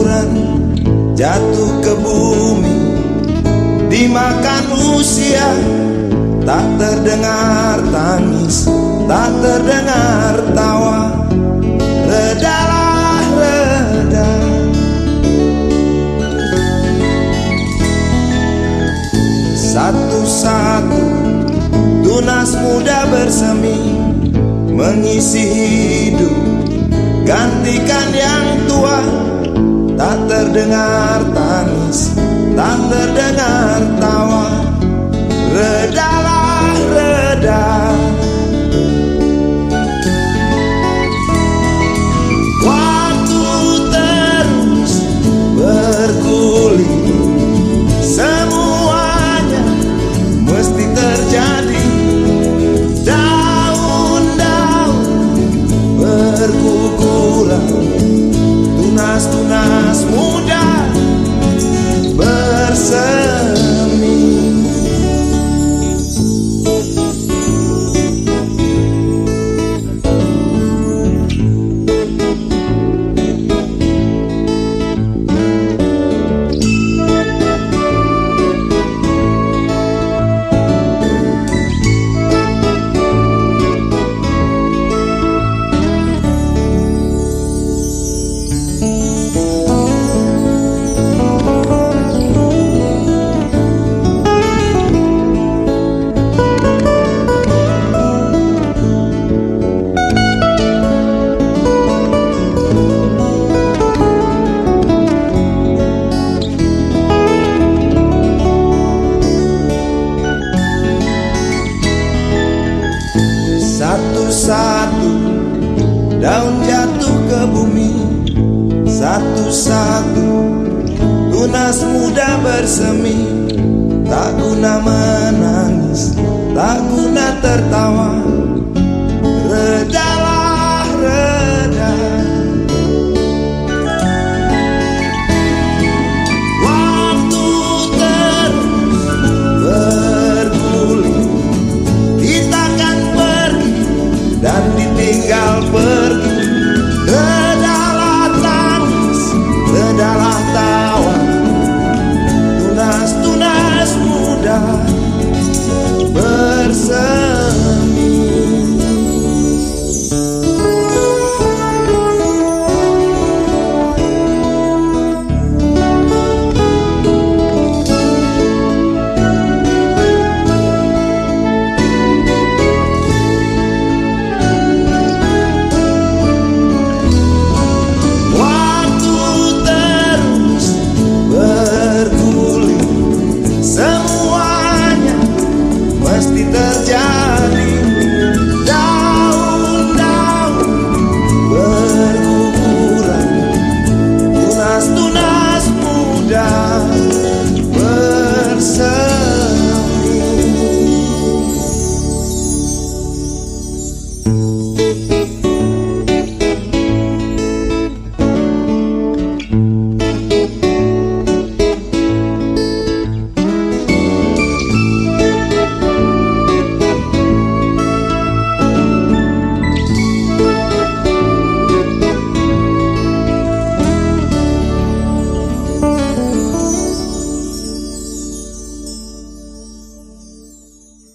pengangguran jatuh ke bumi, dimakan usia. Tak terdengar tangis, tak terdengar tawa. Redalah, reda. Satu-satu tunas muda bersemi, mengisi hidup, gantikan yang tua. Tak terdengar tangis, tak terdengar tawa. Redalah, reda. Waktu terus bergulir, semuanya mesti terjadi. Daun-daun berguguran, tunas-tunas muda bersemi. Satu-satu daun jatuh ke bumi, satu-satu tunas muda bersemi. Tak guna menangis, tak guna tertawa.